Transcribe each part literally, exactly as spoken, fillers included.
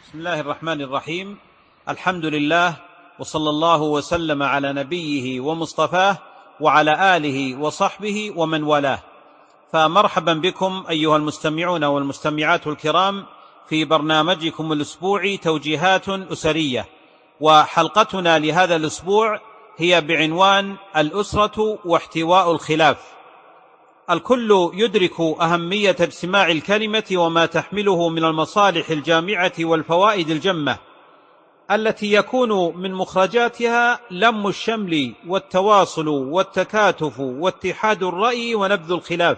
بسم الله الرحمن الرحيم. الحمد لله، وصلى الله وسلم على نبيه ومصطفاه وعلى آله وصحبه ومن والاه. فمرحبا بكم أيها المستمعون والمستمعات الكرام في برنامجكم الأسبوعي توجيهات أسرية، وحلقتنا لهذا الأسبوع هي بعنوان الأسرة واحتواء الخلاف. الكل يدرك أهمية اجتماع الكلمة وما تحمله من المصالح الجامعة والفوائد الجمة التي يكون من مخرجاتها لم الشمل والتواصل والتكاتف واتحاد الرأي ونبذ الخلاف،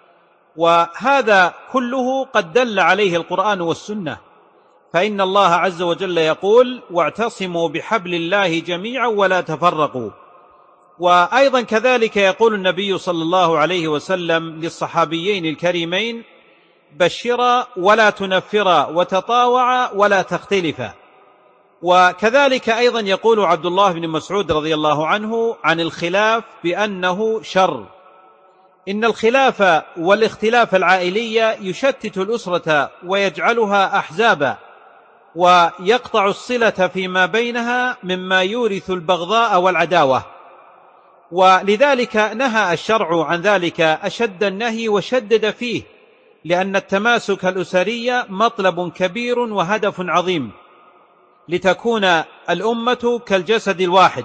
وهذا كله قد دل عليه القرآن والسنة، فإن الله عز وجل يقول: واعتصموا بحبل الله جميعا ولا تفرقوا. وأيضا كذلك يقول النبي صلى الله عليه وسلم للصحابيين الكريمين: بشرا ولا تنفرا وتطاوعا ولا تختلفا. وكذلك أيضا يقول عبد الله بن مسعود رضي الله عنه عن الخلاف بأنه شر. إن الخلاف والاختلاف العائلي يشتت الأسرة ويجعلها أحزابا، ويقطع الصلة فيما بينها مما يورث البغضاء والعداوة، ولذلك نهى الشرع عن ذلك أشد النهي وشدد فيه، لأن التماسك الأسري مطلب كبير وهدف عظيم لتكون الأمة كالجسد الواحد.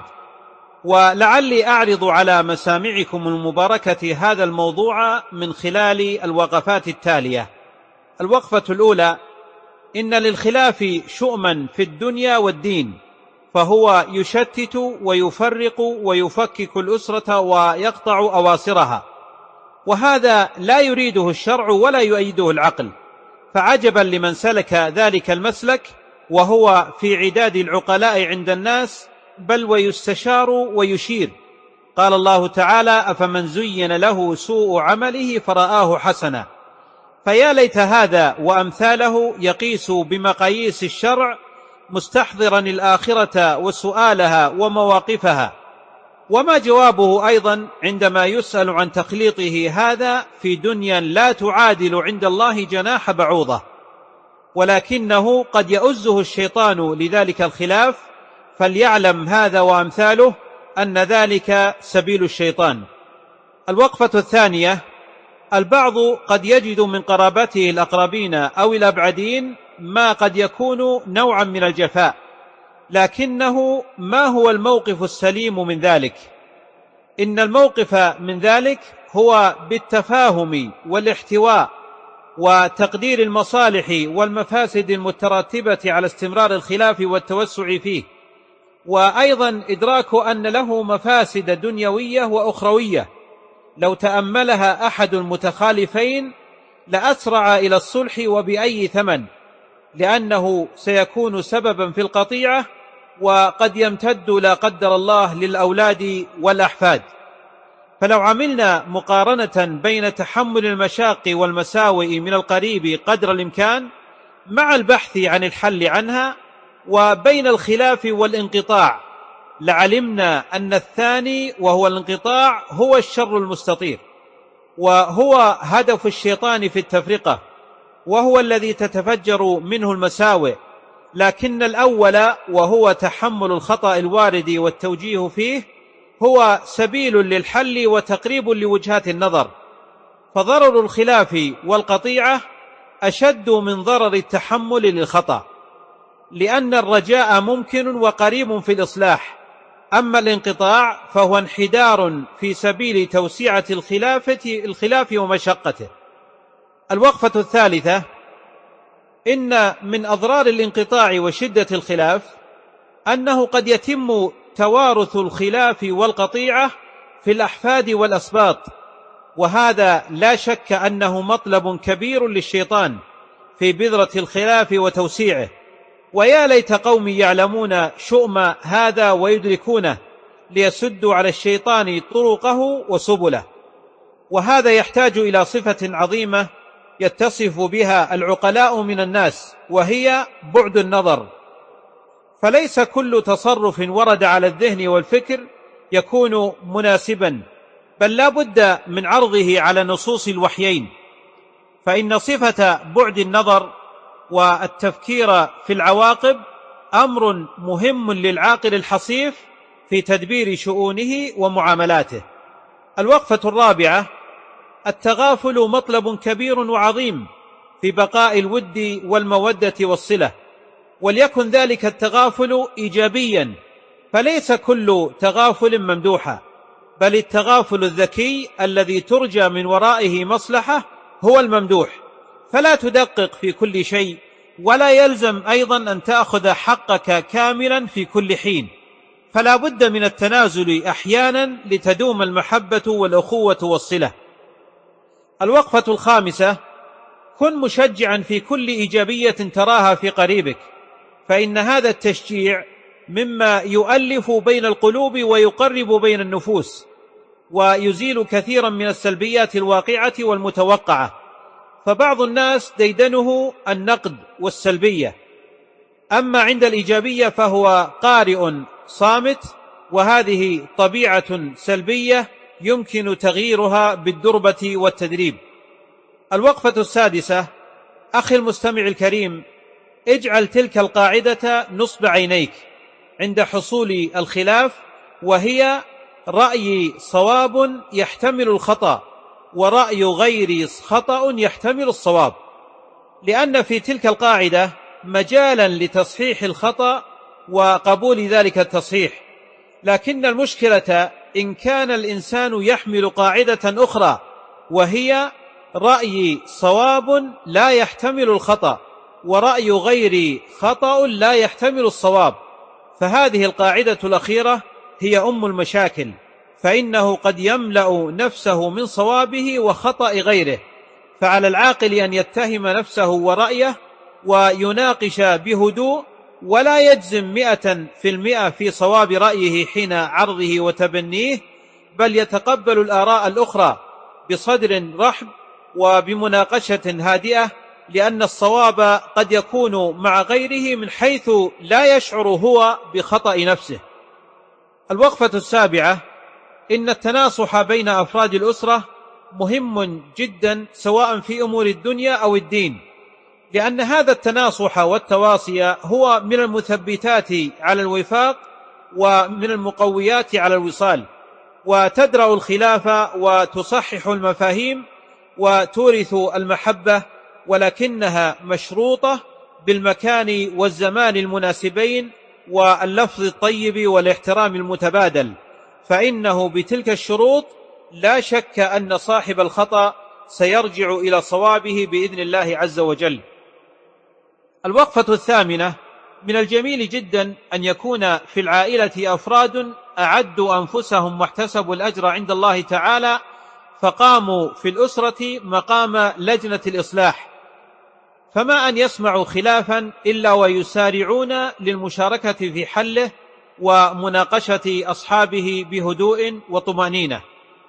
ولعلي أعرض على مسامعكم المباركة هذا الموضوع من خلال الوقفات التالية. الوقفة الأولى: إن للخلاف شؤما في الدنيا والدين، فهو يشتت ويفرق ويفكك الأسرة ويقطع أواصرها، وهذا لا يريده الشرع ولا يؤيده العقل، فعجبا لمن سلك ذلك المسلك وهو في عداد العقلاء عند الناس، بل ويستشار ويشير. قال الله تعالى: أفمن زين له سوء عمله فرآه حسنا. فيا ليت هذا وأمثاله يقيس بمقاييس الشرع مستحضرا الآخرة وسؤالها ومواقفها. وما جوابه أيضا عندما يسأل عن تخليطه هذا في دنيا لا تعادل عند الله جناح بعوضة، ولكنه قد يؤزه الشيطان لذلك الخلاف، فليعلم هذا وأمثاله أن ذلك سبيل الشيطان. الوقفة الثانية: البعض قد يجد من قرابته الأقربين أو الأبعدين ما قد يكون نوعا من الجفاء، لكنه ما هو الموقف السليم من ذلك؟ إن الموقف من ذلك هو بالتفاهم والاحتواء وتقدير المصالح والمفاسد المترتبة على استمرار الخلاف والتوسع فيه، وأيضا إدراك أن له مفاسد دنيوية وأخروية لو تأملها أحد المتخالفين لأسرع إلى الصلح وبأي ثمن، لأنه سيكون سببا في القطيعة، وقد يمتد لا قدر الله للأولاد والأحفاد. فلو عملنا مقارنة بين تحمل المشاق والمساوئ من القريب قدر الإمكان مع البحث عن الحل عنها، وبين الخلاف والانقطاع، لعلمنا أن الثاني وهو الانقطاع هو الشر المستطير، وهو هدف الشيطان في التفرقة، وهو الذي تتفجر منه المساوئ. لكن الأول وهو تحمل الخطأ الوارد والتوجيه فيه هو سبيل للحل وتقريب لوجهات النظر. فضرر الخلاف والقطيعة أشد من ضرر التحمل للخطأ، لأن الرجاء ممكن وقريب في الإصلاح، أما الانقطاع فهو انحدار في سبيل توسيعة الخلافة الخلاف ومشقته. الوقفة الثالثة: إن من أضرار الانقطاع وشدة الخلاف أنه قد يتم توارث الخلاف والقطيعة في الأحفاد والأسباط، وهذا لا شك أنه مطلب كبير للشيطان في بذرة الخلاف وتوسيعه. ويا ليت قوم يعلمون شؤم هذا ويدركونه ليسدوا على الشيطان طرقه وسبله. وهذا يحتاج إلى صفة عظيمة يتصف بها العقلاء من الناس، وهي بعد النظر. فليس كل تصرف ورد على الذهن والفكر يكون مناسبا، بل لا بد من عرضه على نصوص الوحيين. فإن صفة بعد النظر والتفكير في العواقب أمر مهم للعاقل الحصيف في تدبير شؤونه ومعاملاته. الوقفة الرابعة: التغافل مطلب كبير وعظيم في بقاء الود والمودة والصلة، وليكن ذلك التغافل إيجابيا، فليس كل تغافل ممدوحا، بل التغافل الذكي الذي ترجى من ورائه مصلحة هو الممدوح. فلا تدقق في كل شيء، ولا يلزم أيضا أن تأخذ حقك كاملا في كل حين، فلا بد من التنازل أحيانا لتدوم المحبة والأخوة والصلة. الوقفة الخامسة: كن مشجعا في كل إيجابية تراها في قريبك، فإن هذا التشجيع مما يؤلف بين القلوب ويقرب بين النفوس، ويزيل كثيرا من السلبيات الواقعة والمتوقعة. فبعض الناس ديدنه النقد والسلبية، أما عند الإيجابية فهو قارئ صامت، وهذه طبيعة سلبية يمكن تغييرها بالدربة والتدريب. الوقفة السادسة: أخي المستمع الكريم، اجعل تلك القاعدة نصب عينيك عند حصول الخلاف، وهي رأي صواب يحتمل الخطأ، ورأي غير خطأ يحتمل الصواب، لأن في تلك القاعدة مجالا لتصحيح الخطأ وقبول ذلك التصحيح. لكن المشكلة إن كان الإنسان يحمل قاعدة أخرى، وهي رأي صواب لا يحتمل الخطأ، ورأي غير خطأ لا يحتمل الصواب، فهذه القاعدة الأخيرة هي أم المشاكل، فإنه قد يملأ نفسه من صوابه وخطأ غيره. فعلى العاقل أن يتهم نفسه ورأيه ويناقش بهدوء، ولا يجزم مئة في المئة في صواب رأيه حين عرضه وتبنيه، بل يتقبل الآراء الأخرى بصدر رحب وبمناقشة هادئة، لأن الصواب قد يكون مع غيره من حيث لا يشعر هو بخطأ نفسه. الوقفة السابعة: إن التناصح بين أفراد الأسرة مهم جدا، سواء في أمور الدنيا أو الدين، لأن هذا التناصح والتواصي هو من المثبتات على الوفاق ومن المقويات على الوصال، وتدرأ الخلاف وتصحح المفاهيم وتورث المحبة، ولكنها مشروطة بالمكان والزمان المناسبين واللفظ الطيب والاحترام المتبادل، فإنه بتلك الشروط لا شك أن صاحب الخطأ سيرجع إلى صوابه بإذن الله عز وجل. الوقفة الثامنة: من الجميل جدا أن يكون في العائلة أفراد أعدوا أنفسهم واحتسبوا الأجر عند الله تعالى، فقاموا في الأسرة مقام لجنة الإصلاح، فما أن يسمعوا خلافا إلا ويسارعون للمشاركة في حله ومناقشة أصحابه بهدوء وطمأنينة،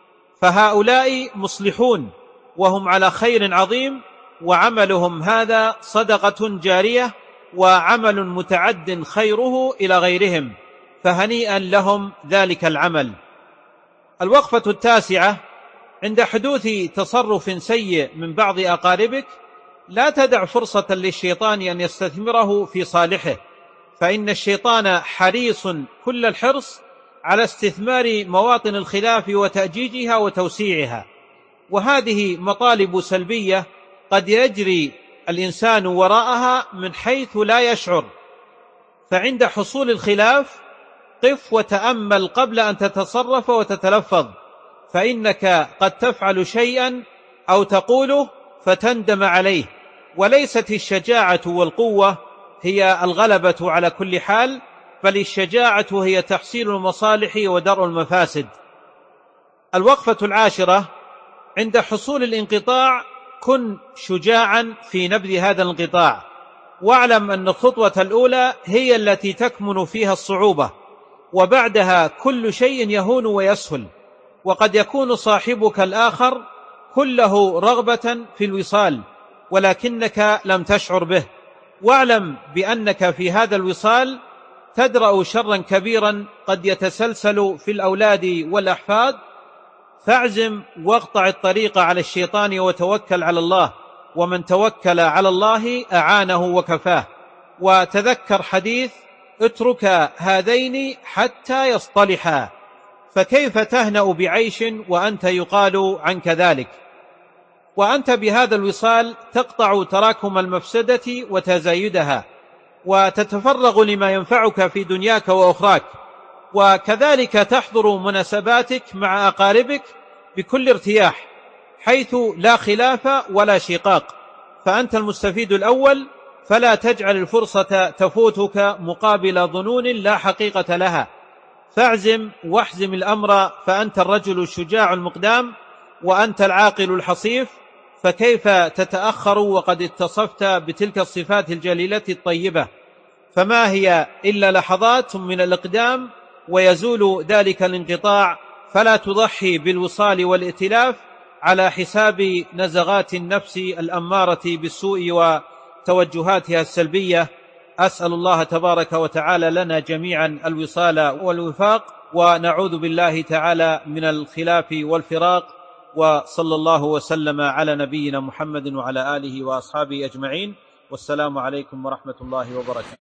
فهؤلاء مصلحون وهم على خير عظيم، وعملهم هذا صدقة جارية وعمل متعد خيره إلى غيرهم، فهنيئا لهم ذلك العمل. الوقفة التاسعة: عند حدوث تصرف سيء من بعض أقاربك لا تدع فرصة للشيطان أن يستثمره في صالحه، فإن الشيطان حريص كل الحرص على استثمار مواطن الخلاف وتأجيجها وتوسيعها، وهذه مطالب سلبية قد يجري الإنسان وراءها من حيث لا يشعر. فعند حصول الخلاف قف وتأمل قبل أن تتصرف وتتلفظ، فإنك قد تفعل شيئا أو تقوله فتندم عليه، وليست الشجاعة والقوة هي الغلبة على كل حال، بل الشجاعة هي تحصيل المصالح ودرء المفاسد. الوقفة العاشرة: عند حصول الانقطاع كن شجاعا في نبذ هذا الانقطاع، واعلم أن الخطوة الأولى هي التي تكمن فيها الصعوبة، وبعدها كل شيء يهون ويسهل. وقد يكون صاحبك الآخر كله رغبة في الوصال، ولكنك لم تشعر به، واعلم بأنك في هذا الوصال تدرأ شرا كبيرا قد يتسلسل في الأولاد والأحفاد، فاعزم واقطع الطريق على الشيطان وتوكل على الله، ومن توكل على الله أعانه وكفاه. وتذكر حديث اترك هذين حتى يصطلحا، فكيف تهنأ بعيش وأنت يقال عنك ذلك؟ وأنت بهذا الوصال تقطع تراكم المفسدة وتزايدها، وتتفرغ لما ينفعك في دنياك وأخراك، وكذلك تحضر مناسباتك مع أقاربك بكل ارتياح حيث لا خلاف ولا شقاق، فأنت المستفيد الأول، فلا تجعل الفرصة تفوتك مقابل ظنون لا حقيقة لها، فاعزم واحزم الأمر، فأنت الرجل الشجاع المقدام وأنت العاقل الحصيف، فكيف تتأخر وقد اتصفت بتلك الصفات الجليلة الطيبة؟ فما هي إلا لحظات من الإقدام ويزول ذلك الانقطاع، فلا تضحي بالوصال والائتلاف على حساب نزغات النفس الأمارة بالسوء وتوجهاتها السلبية. أسأل الله تبارك وتعالى لنا جميعا الوصال والوفاق، ونعوذ بالله تعالى من الخلاف والفراق. وصلى الله وسلم على نبينا محمد وعلى آله وأصحابه أجمعين، والسلام عليكم ورحمة الله وبركاته.